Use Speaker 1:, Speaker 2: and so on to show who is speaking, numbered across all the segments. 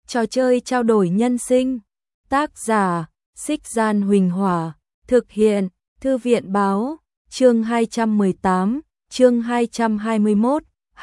Speaker 1: Trò chơi trao đổi nhân sinh. Tác giả: Xích Gian Huỳnh Hỏa. Thực hiện: Thư viện Báo. Chương 218, chương 221,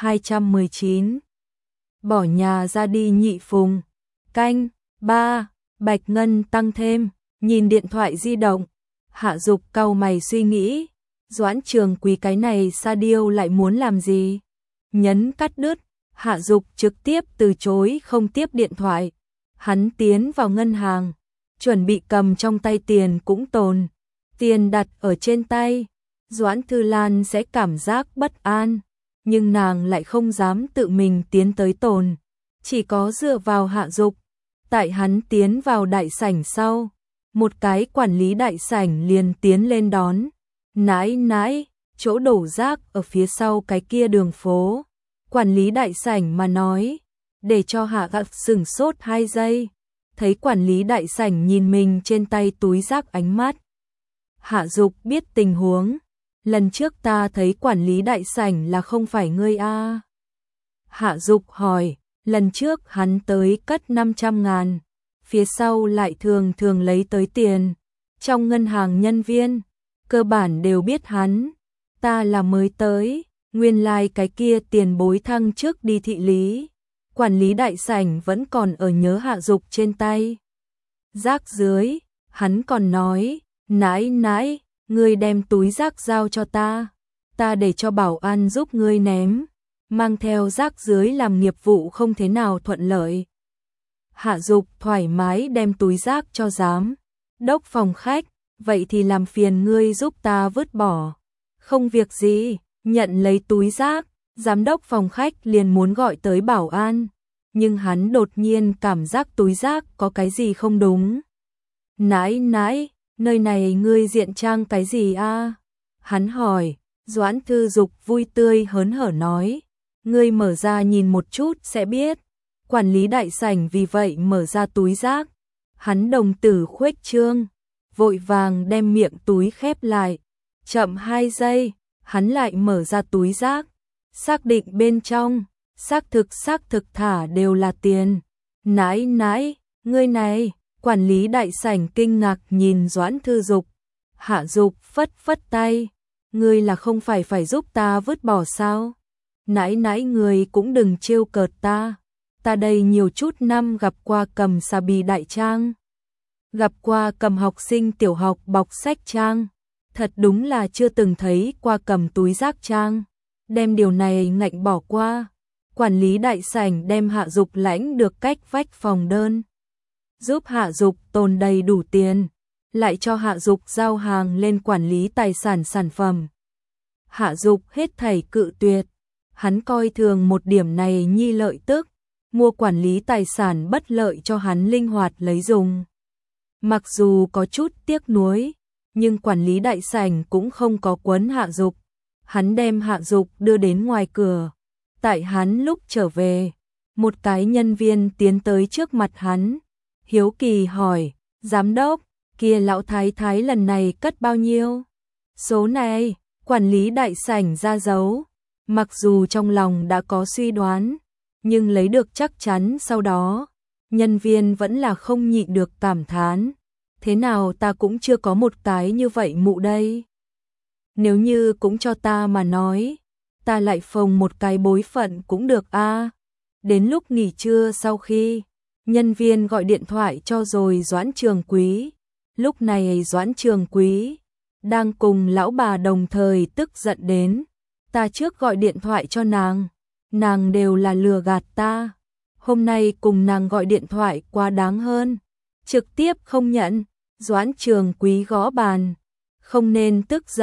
Speaker 1: 219. Bỏ nhà ra đi nhị phùng. Canh 3. Bạch ngân tăng thêm. Nhìn điện thoại di động, Hạ Dục cau mày suy nghĩ, Doãn Trường Quý cái này sa điêu lại muốn làm gì? Nhấn cắt đứt, Hạ Dục trực tiếp từ chối không tiếp điện thoại. Hắn tiến vào ngân hàng, chuẩn bị cầm trong tay tiền cũng tồn. Tiền đặt ở trên tay, Doãn Thư Lan sẽ cảm giác bất an, nhưng nàng lại không dám tự mình tiến tới tồn, chỉ có dựa vào Hạ Dục. Tại hắn tiến vào đại sảnh sau, một cái quản lý đại sảnh liền tiến lên đón. Nãi nãi, chỗ đổ rác ở phía sau cái kia đường phố. Quản lý đại sảnh mà nói, để cho Hạ Dục sửng sốt 2 giây. Thấy quản lý đại sảnh nhìn mình trên tay túi rác ánh mắt. Hạ Dục biết tình huống. Lần trước ta thấy quản lý đại sảnh là không phải ngươi a? Hạ Dục hỏi, lần trước hắn tới cất 500.000. Phía sau lại thường thường lấy tới tiền. Trong ngân hàng nhân viên, cơ bản đều biết hắn. Ta là mới tới, nguyên lai cái kia tiền bối thăng trước đi thị lý. Quản lý đại sảnh vẫn còn ở nhớ Hạ Dục trên tay. Rác dưới, hắn còn nói, nãi nãi, ngươi đem túi rác giao cho ta để cho bảo an giúp ngươi ném. Mang theo rác dưới làm nghiệp vụ không thế nào thuận lợi. Hạ Dục thoải mái đem túi rác cho giám đốc phòng khách, vậy thì làm phiền ngươi giúp ta vứt bỏ. Không việc gì, nhận lấy túi rác, giám đốc phòng khách liền muốn gọi tới bảo an, nhưng hắn đột nhiên cảm giác túi rác có cái gì không đúng. Nãi nãi, nơi này ngươi diện trang cái gì a? Hắn hỏi. Doãn Thư Dục vui tươi hớn hở nói, ngươi mở ra nhìn một chút sẽ biết. Quản lý đại sảnh vì vậy mở ra túi rác. Hắn đồng tử khuếch trương, vội vàng đem miệng túi khép lại. Chậm 2 giây, hắn lại mở ra túi rác, xác định bên trong, xác thực thả đều là tiền. Nãi nãi, ngươi này, quản lý đại sảnh kinh ngạc nhìn Doãn Thư Dục. Hạ Dục phất phất tay, ngươi là không phải giúp ta vứt bỏ sao? Nãi nãi người cũng đừng trêu cợt ta. Ta đây nhiều chút năm gặp qua cầm xà bì đại trang, gặp qua cầm học sinh tiểu học bọc sách trang, thật đúng là chưa từng thấy qua cầm túi rác trang. Đem điều này ngạnh bỏ qua. Quản lý đại sảnh đem Hạ Dục lãnh được cách vách phòng đơn, giúp Hạ Dục tồn đầy đủ tiền, lại cho Hạ Dục giao hàng lên quản lý tài sản sản phẩm. Hạ Dục hết thảy cự tuyệt, hắn coi thường một điểm này nhi lợi tức, mua quản lý tài sản bất lợi cho hắn linh hoạt lấy dùng. Mặc dù có chút tiếc nuối, nhưng quản lý đại sảnh cũng không có quấn Hạ Dục. Hắn đem Hạ Dục đưa đến ngoài cửa. Tại hắn lúc trở về, một cái nhân viên tiến tới trước mặt hắn, hiếu kỳ hỏi, giám đốc, kia lão thái thái lần này cất bao nhiêu? Số này, quản lý đại sảnh ra dấu. Mặc dù trong lòng đã có suy đoán, nhưng lấy được chắc chắn sau đó, nhân viên vẫn là không nhịn được cảm thán. Thế nào ta cũng chưa có một cái như vậy mụ đây. Nếu như cũng cho ta mà nói, ta lại phồng một cái bối phận cũng được a. Đến lúc nghỉ trưa sau khi, nhân viên gọi điện thoại cho rồi Doãn Trường Quý. Lúc này Doãn Trường Quý đang cùng lão bà đồng thời tức giận đến. Ta trước gọi điện thoại cho nàng đều là lừa gạt ta. Hôm nay cùng nàng gọi điện thoại quá đáng hơn, trực tiếp không nhận. Doãn Trường Quý gõ bàn, không nên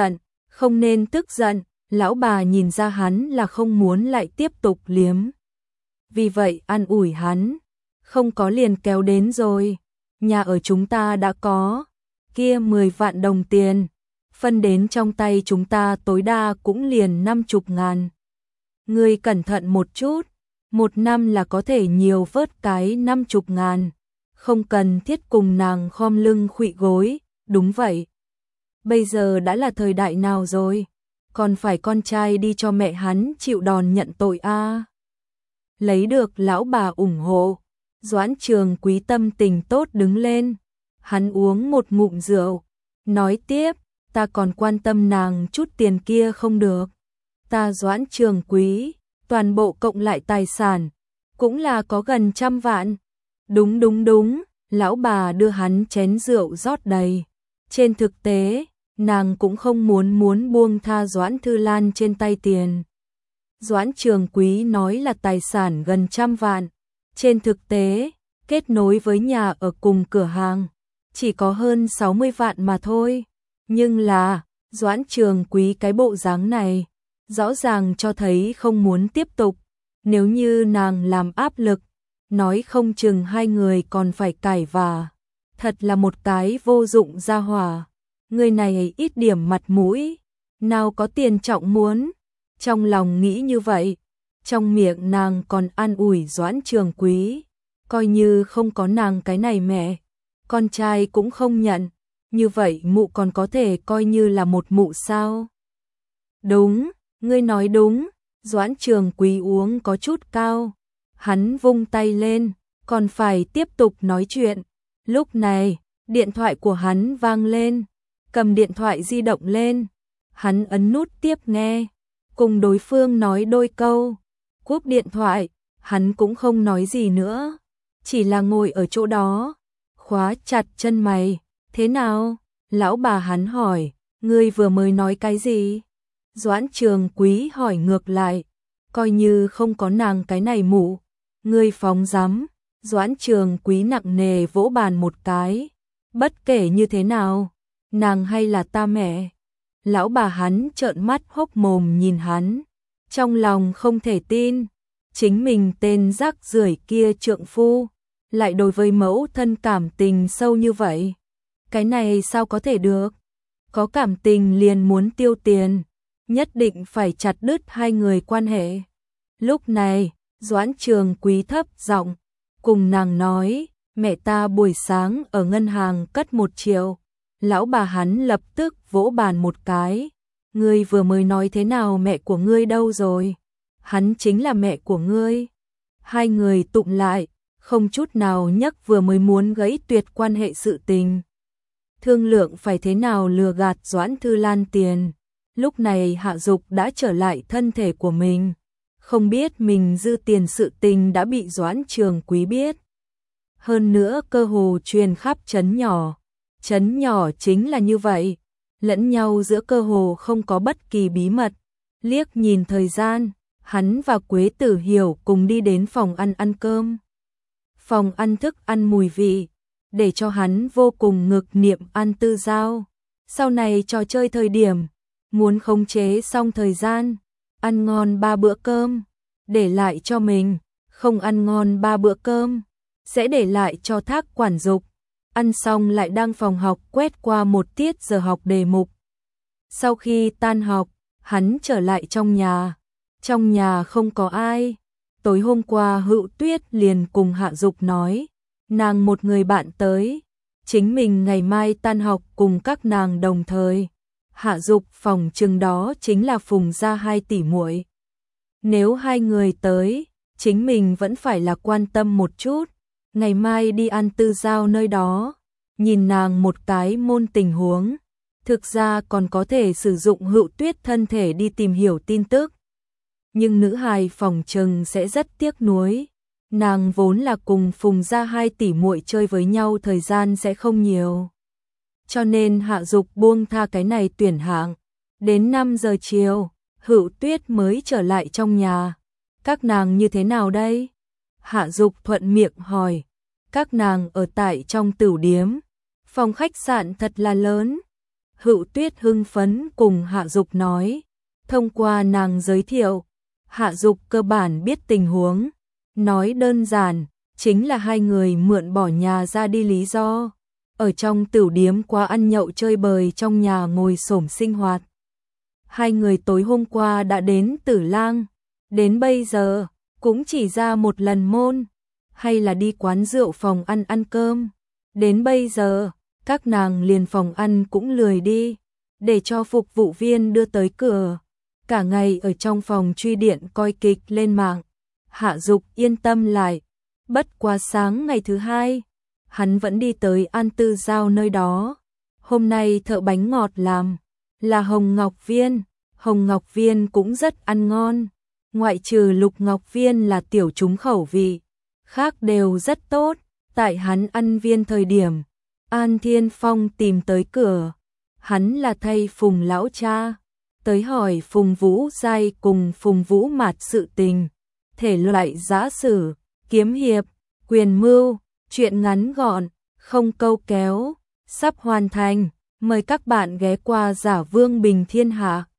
Speaker 1: tức giận. Lão bà nhìn ra hắn là không muốn lại tiếp tục liếm, vì vậy an ủi hắn, không có liền kéo đến rồi. Nhà ở chúng ta đã có, kia 10 vạn đồng tiền, phân đến trong tay chúng ta tối đa cũng liền 50.000. Ngươi cẩn thận một chút, 1 năm là có thể nhiều vớt cái 50.000, không cần thiết cùng nàng khom lưng khuỵu gối. Đúng vậy, bây giờ đã là thời đại nào rồi, còn phải con trai đi cho mẹ hắn chịu đòn nhận tội a. Lấy được lão bà ủng hộ, Doãn Trường Quý tâm tình tốt đứng lên, hắn uống một ngụm rượu, nói tiếp, ta còn quan tâm nàng chút tiền kia không được. Ta Doãn Trường Quý, toàn bộ cộng lại tài sản, cũng là có gần 100 vạn. Đúng, lão bà đưa hắn chén rượu rót đầy. Trên thực tế, nàng cũng không muốn buông tha Doãn Thư Lan trên tay tiền. Doãn Trường Quý nói là tài sản gần 100 vạn. Trên thực tế, kết nối với nhà ở cùng cửa hàng, chỉ có hơn 60 vạn mà thôi. Nhưng là, Doãn Trường Quý cái bộ dáng này, rõ ràng cho thấy không muốn tiếp tục. Nếu như nàng làm áp lực, nói không chừng hai người còn phải cãi vã. Thật là một cái vô dụng gia hỏa. Người này ít điểm mặt mũi, nào có tiền trọng muốn. Trong lòng nghĩ như vậy, trong miệng nàng còn an ủi Doãn Trường Quý, coi như không có nàng cái này mẹ, con trai cũng không nhận, như vậy mụ còn có thể coi như là một mụ sao? Đúng, ngươi nói đúng, Doãn Trường Quý uống có chút cao, hắn vung tay lên, còn phải tiếp tục nói chuyện. Lúc này, điện thoại của hắn vang lên, cầm điện thoại di động lên, hắn ấn nút tiếp nghe, cùng đối phương nói đôi câu, cúp điện thoại, hắn cũng không nói gì nữa, chỉ là ngồi ở chỗ đó, khóa chặt chân mày. Thế nào? Lão bà hắn hỏi, ngươi vừa mới nói cái gì? Doãn Trường Quý hỏi ngược lại, coi như không có nàng cái này mụ, ngươi phóng dám. Doãn Trường Quý nặng nề vỗ bàn một cái, bất kể như thế nào, nàng hay là ta mẹ? Lão bà hắn trợn mắt hốc mồm nhìn hắn, trong lòng không thể tin, chính mình tên rác rưởi kia trượng phu, lại đối với mẫu thân cảm tình sâu như vậy. Cái này sao có thể được? Có cảm tình liền muốn tiêu tiền, nhất định phải chặt đứt hai người quan hệ. Lúc này, Doãn Trường Quý thấp giọng cùng nàng nói, mẹ ta buổi sáng ở ngân hàng cất 1 triệu. Lão bà hắn lập tức vỗ bàn một cái, ngươi vừa mới nói thế nào mẹ của ngươi đâu rồi? Hắn chính là mẹ của ngươi. Hai người tụng lại, không chút nào nhắc vừa mới muốn gãy tuyệt quan hệ sự tình. Thương lượng phải thế nào lừa gạt Doãn Thư Lan tiền. Lúc này Hạ Dục đã trở lại thân thể của mình, không biết mình dư tiền sự tình đã bị Doãn Trường Quý biết. Hơn nữa cơ hồ truyền khắp trấn nhỏ. Trấn nhỏ chính là như vậy, lẫn nhau giữa cơ hồ không có bất kỳ bí mật. Liếc nhìn thời gian, hắn và Quế Tử Hiểu cùng đi đến phòng ăn ăn cơm. Phòng ăn thức ăn mùi vị, để cho hắn vô cùng ngực niệm An Tư Giao. Sau này trò chơi thời điểm, muốn khống chế xong thời gian, ăn ngon 3 bữa cơm, để lại cho mình, không ăn ngon 3 bữa cơm, sẽ để lại cho Thác quản dục. Ăn xong lại đang phòng học quét qua một tiết giờ học đề mục. Sau khi tan học, hắn trở lại trong nhà. Trong nhà không có ai. Tối hôm qua Hữu Tuyết liền cùng Hạ Dục nói, nàng một người bạn tới, chính mình ngày mai tan học cùng các nàng đồng thời. Hạ Dục phòng chừng đó chính là Phùng gia 2 tỷ muội. Nếu hai người tới, chính mình vẫn phải là quan tâm một chút. Ngày mai đi An Tư Giao nơi đó, nhìn nàng một cái môn tình huống, thực ra còn có thể sử dụng Hữu Tuyết thân thể đi tìm hiểu tin tức. Nhưng nữ hài phòng trừng sẽ rất tiếc nuối, nàng vốn là cùng Phùng gia 2 tỷ muội chơi với nhau thời gian sẽ không nhiều. Cho nên Hạ Dục buông tha cái này tuyển hạng, đến 5 giờ chiều, Hữu Tuyết mới trở lại trong nhà. Các nàng như thế nào đây? Hạ Dục thuận miệng hỏi, các nàng ở tại trong tửu điếm, phòng khách sạn thật là lớn. Hữu Tuyết hưng phấn cùng Hạ Dục nói, thông qua nàng giới thiệu, Hạ Dục cơ bản biết tình huống, nói đơn giản, chính là hai người mượn bỏ nhà ra đi lý do, ở trong tửu điếm qua ăn nhậu chơi bời trong nhà ngồi xổm sinh hoạt. Hai người tối hôm qua đã đến Tử Lang, đến bây giờ cũng chỉ ra một lần môn, hay là đi quán rượu phòng ăn ăn cơm. Đến bây giờ, các nàng liền phòng ăn cũng lười đi, để cho phục vụ viên đưa tới cửa. Cả ngày ở trong phòng truy điện coi kịch lên mạng. Hạ Dục yên tâm lại, Bất quá sáng ngày thứ hai, hắn vẫn đi tới An Tư Giao nơi đó. Hôm nay thợ bánh ngọt làm là Hồng Ngọc Viên. Hồng Ngọc Viên cũng rất ăn ngon. Ngoại trừ Lục Ngọc Viên là tiểu chúng khẩu vị, khác đều rất tốt. Tại hắn ăn viên thời điểm, An Thiên Phong tìm tới cửa. Hắn là thay Phùng lão cha tới hỏi Phùng Vũ Giai cùng Phùng Vũ Mạt sự tình, thể loại giã sử, kiếm hiệp, quyền mưu, chuyện ngắn gọn, không câu kéo, sắp hoàn thành. Mời các bạn ghé qua Giả Vương Bình Thiên Hạ.